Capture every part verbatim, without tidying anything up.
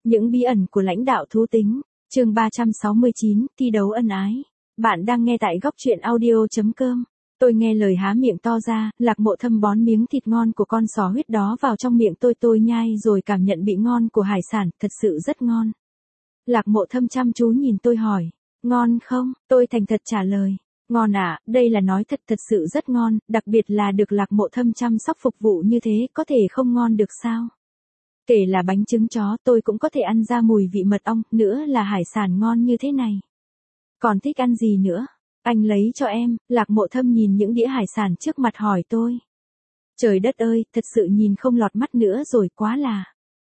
Những bí ẩn của lãnh đạo thú tính, chương ba trăm sáu mươi chín, thi đấu ân ái. Bạn đang nghe tại góc truyện audio chấm com. Tôi nghe lời há miệng to ra, Lạc Mộ Thâm bón miếng thịt ngon của con sò huyết đó vào trong miệng tôi tôi nhai rồi cảm nhận vị ngon của hải sản, thật sự rất ngon. Lạc Mộ Thâm chăm chú nhìn tôi hỏi, ngon không? Tôi thành thật trả lời, ngon ạ, à, đây là nói thật thật sự rất ngon, đặc biệt là được Lạc Mộ Thâm chăm sóc phục vụ như thế, có thể không ngon được sao? Kể là bánh trứng chó tôi cũng có thể ăn ra mùi vị mật ong, nữa là hải sản ngon như thế này. Còn thích ăn gì nữa? Anh lấy cho em. Lạc Mộ Thâm nhìn những đĩa hải sản trước mặt hỏi tôi. Trời đất ơi, thật sự nhìn không lọt mắt nữa rồi, quá là.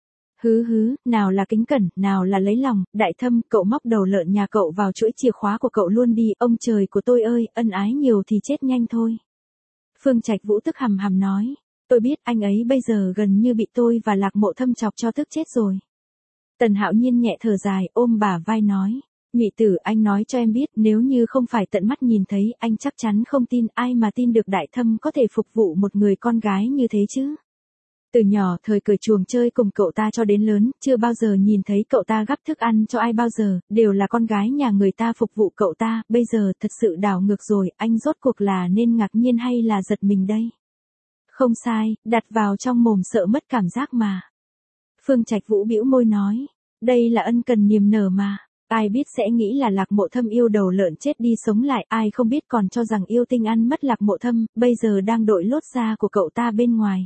Hứ hứ, nào là kính cẩn, nào là lấy lòng, Đại Thâm, cậu móc đầu lợn nhà cậu vào chuỗi chìa khóa của cậu luôn đi, ông trời của tôi ơi, ân ái nhiều thì chết nhanh thôi. Phương Trạch Vũ tức hầm hầm nói. Tôi biết anh ấy bây giờ gần như bị tôi và Lạc Mộ Thâm chọc cho tức chết rồi. Tần Hạo Nhiên nhẹ thở dài, ôm bả vai nói. Nhụy tử, anh nói cho em biết, nếu như không phải tận mắt nhìn thấy, anh chắc chắn không tin, ai mà tin được Đại Thâm có thể phục vụ một người con gái như thế chứ. Từ nhỏ thời cởi chuồng chơi cùng cậu ta cho đến lớn, chưa bao giờ nhìn thấy cậu ta gắp thức ăn cho ai bao giờ, đều là con gái nhà người ta phục vụ cậu ta, bây giờ thật sự đảo ngược rồi, anh rốt cuộc là nên ngạc nhiên hay là giật mình đây? Không sai, đặt vào trong mồm sợ mất cảm giác mà. Phương Trạch Vũ bĩu môi nói, đây là ân cần niềm nở mà, ai biết sẽ nghĩ là Lạc Mộ Thâm yêu đầu lợn chết đi sống lại, ai không biết còn cho rằng yêu tinh ăn mất Lạc Mộ Thâm, bây giờ đang đội lốt da của cậu ta bên ngoài.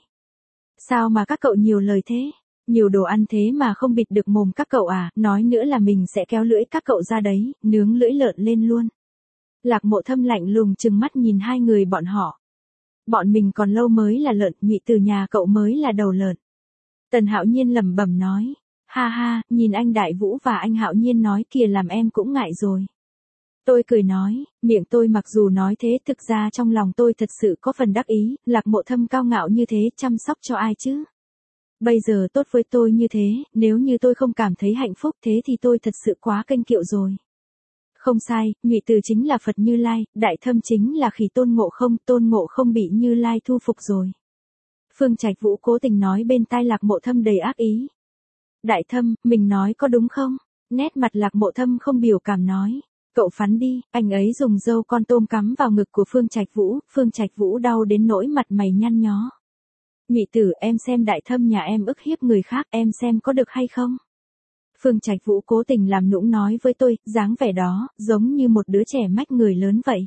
Sao mà các cậu nhiều lời thế? Nhiều đồ ăn thế mà không bịt được mồm các cậu à, nói nữa là mình sẽ kéo lưỡi các cậu ra đấy, nướng lưỡi lợn lên luôn. Lạc Mộ Thâm lạnh lùng trừng mắt nhìn hai người bọn họ. Bọn mình còn lâu mới là lợn, Nhụy từ nhà cậu mới là đầu lợn. Tần Hạo Nhiên lẩm bẩm nói, ha ha, nhìn anh Đại Vũ và anh Hạo Nhiên nói kìa làm em cũng ngại rồi. Tôi cười nói, miệng tôi mặc dù nói thế thực ra trong lòng tôi thật sự có phần đắc ý, Lạc Mộ Thâm cao ngạo như thế chăm sóc cho ai chứ? Bây giờ tốt với tôi như thế, nếu như tôi không cảm thấy hạnh phúc thế thì tôi thật sự quá kênh kiệu rồi. Không sai, Nhụy từ chính là Phật Như Lai, Đại Thâm chính là Khỉ Tôn Ngộ Không, Tôn Ngộ Không bị Như Lai thu phục rồi. Phương Trạch Vũ cố tình nói bên tai Lạc Mộ Thâm đầy ác ý. Đại Thâm, mình nói có đúng không? Nét mặt Lạc Mộ Thâm không biểu cảm nói. Cậu phắn đi, anh ấy dùng dâu con tôm cắm vào ngực của Phương Trạch Vũ, Phương Trạch Vũ đau đến nỗi mặt mày nhăn nhó. Nhụy tử, em xem Đại Thâm nhà em ức hiếp người khác, em xem có được hay không? Phương Trạch Vũ cố tình làm nũng nói với tôi, dáng vẻ đó, giống như một đứa trẻ mách người lớn vậy.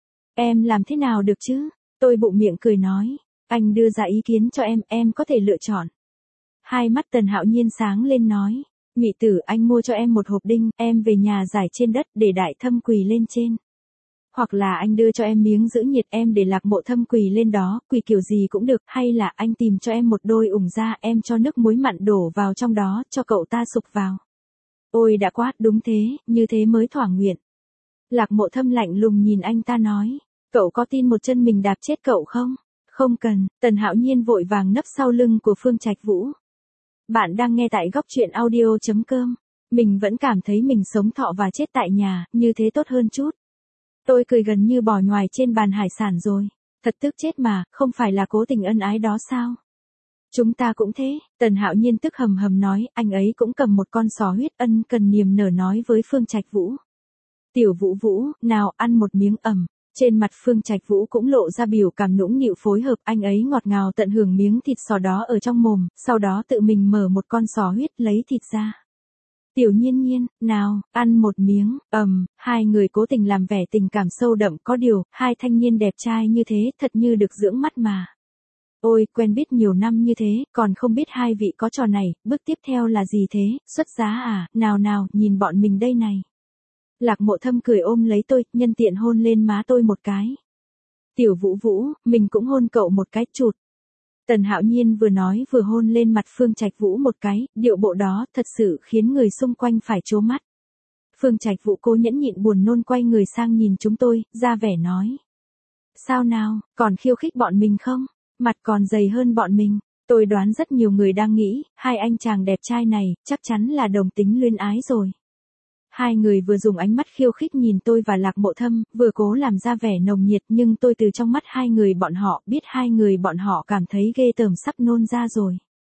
Em làm thế nào được chứ? Tôi bụng miệng cười nói, anh đưa ra ý kiến cho em, em có thể lựa chọn. Hai mắt Tần Hạo Nhiên sáng lên nói, Nhụy tử, anh mua cho em một hộp đinh, em về nhà rải trên đất để Đại Thâm quỳ lên trên. Hoặc là anh đưa cho em miếng giữ nhiệt, em để Lạc Mộ Thâm quỳ lên đó, quỳ kiểu gì cũng được, hay là anh tìm cho em một đôi ủng da, em cho nước muối mặn đổ vào trong đó, cho cậu ta sục vào. Ôi đã quá, đúng thế, như thế mới thỏa nguyện. Lạc Mộ Thâm lạnh lùng nhìn anh ta nói, cậu có tin một chân mình đạp chết cậu không? Không cần, Tần Hạo Nhiên vội vàng nấp sau lưng của Phương Trạch Vũ. Bạn đang nghe tại góc truyện audio chấm com. Mình vẫn cảm thấy mình sống thọ và chết tại nhà, như thế tốt hơn chút. Tôi cười gần như bò nhoài trên bàn hải sản rồi. Thật tức chết mà, không phải là cố tình ân ái đó sao? Chúng ta cũng thế, Tần Hạo Nhiên tức hầm hầm nói, anh ấy cũng cầm một con sò huyết ân cần niềm nở nói với Phương Trạch Vũ. Tiểu Vũ Vũ, nào ăn một miếng ẩm. Trên mặt Phương Trạch Vũ cũng lộ ra biểu cảm nũng nịu phối hợp, anh ấy ngọt ngào tận hưởng miếng thịt sò đó ở trong mồm, sau đó tự mình mở một con sò huyết lấy thịt ra. Tiểu Nhiên Nhiên, nào, ăn một miếng, ầm, hai người cố tình làm vẻ tình cảm sâu đậm, có điều, hai thanh niên đẹp trai như thế, thật như được dưỡng mắt mà. Ôi, quen biết nhiều năm như thế, còn không biết hai vị có trò này, bước tiếp theo là gì thế, xuất giá à, nào nào, nhìn bọn mình đây này. Lạc Mộ Thâm cười ôm lấy tôi, nhân tiện hôn lên má tôi một cái. Tiểu Vũ Vũ, mình cũng hôn cậu một cái, chụt. Tần Hạo Nhiên vừa nói vừa hôn lên mặt Phương Trạch Vũ một cái, điệu bộ đó thật sự khiến người xung quanh phải trố mắt. Phương Trạch Vũ cố nhẫn nhịn buồn nôn quay người sang nhìn chúng tôi, ra vẻ nói. Sao nào, còn khiêu khích bọn mình không? Mặt còn dày hơn bọn mình. Tôi đoán rất nhiều người đang nghĩ, hai anh chàng đẹp trai này, chắc chắn là đồng tính luyến ái rồi. Hai người vừa dùng ánh mắt khiêu khích nhìn tôi và Lạc Mộ Thâm, vừa cố làm ra vẻ nồng nhiệt, nhưng tôi từ trong mắt hai người bọn họ biết hai người bọn họ cảm thấy ghê tởm sắp nôn ra rồi.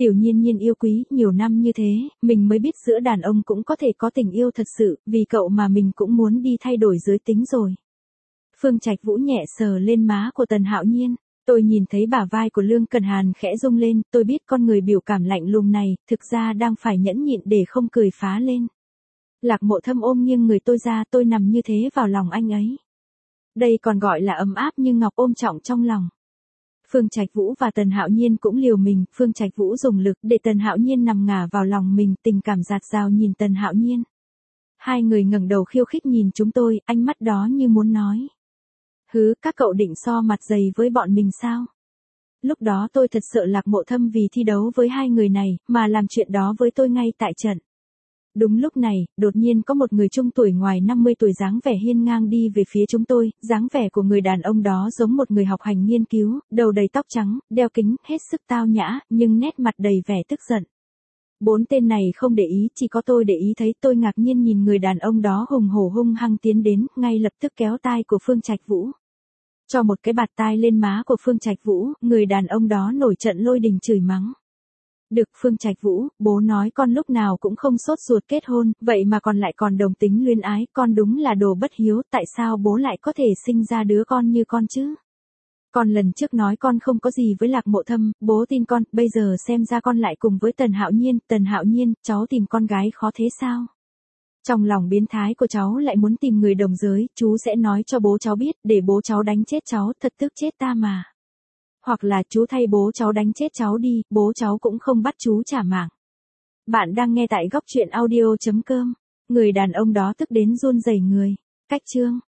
Tiểu Nhiên Nhiên yêu quý, nhiều năm như thế, mình mới biết giữa đàn ông cũng có thể có tình yêu thật sự, vì cậu mà mình cũng muốn đi thay đổi giới tính rồi. Phương Trạch Vũ nhẹ sờ lên má của Tần Hạo Nhiên, tôi nhìn thấy bả vai của Lương Cần Hàn khẽ rung lên, tôi biết con người biểu cảm lạnh lùng này, thực ra đang phải nhẫn nhịn để không cười phá lên. Lạc Mộ Thâm ôm nghiêng người tôi ra, tôi nằm như thế vào lòng anh ấy. Đây còn gọi là ấm áp như ngọc ôm trọng trong lòng. Phương Trạch Vũ và Tần Hạo Nhiên cũng liều mình, Phương Trạch Vũ dùng lực để Tần Hạo Nhiên nằm ngả vào lòng mình, tình cảm dạt dào nhìn Tần Hạo Nhiên. Hai người ngẩng đầu khiêu khích nhìn chúng tôi, ánh mắt đó như muốn nói. Hứ, các cậu định so mặt dày với bọn mình sao? Lúc đó tôi thật sợ Lạc Mộ Thâm vì thi đấu với hai người này, mà làm chuyện đó với tôi ngay tại trận. Đúng lúc này, đột nhiên có một người trung tuổi ngoài năm mươi tuổi dáng vẻ hiên ngang đi về phía chúng tôi, dáng vẻ của người đàn ông đó giống một người học hành nghiên cứu, đầu đầy tóc trắng, đeo kính, hết sức tao nhã, nhưng nét mặt đầy vẻ tức giận. Bốn tên này không để ý, chỉ có tôi để ý thấy, tôi ngạc nhiên nhìn người đàn ông đó hùng hổ hung hăng tiến đến, ngay lập tức kéo tai của Phương Trạch Vũ. Cho một cái bạt tai lên má của Phương Trạch Vũ, người đàn ông đó nổi trận lôi đình chửi mắng. Được, Phương Trạch Vũ, bố nói con lúc nào cũng không sốt ruột kết hôn, vậy mà còn lại còn đồng tính luyến ái, con đúng là đồ bất hiếu, tại sao bố lại có thể sinh ra đứa con như con chứ? Con lần trước nói con không có gì với Lạc Mộ Thâm, bố tin con, bây giờ xem ra con lại cùng với Tần Hạo Nhiên, Tần Hạo Nhiên, cháu tìm con gái khó thế sao? Trong lòng biến thái của cháu lại muốn tìm người đồng giới, chú sẽ nói cho bố cháu biết, để bố cháu đánh chết cháu, thật tức chết ta mà. Hoặc là chú thay bố cháu đánh chết cháu đi, bố cháu cũng không bắt chú trả mạng. Bạn đang nghe tại góc truyện audio chấm com. Người đàn ông đó tức đến run rẩy người. Cách chương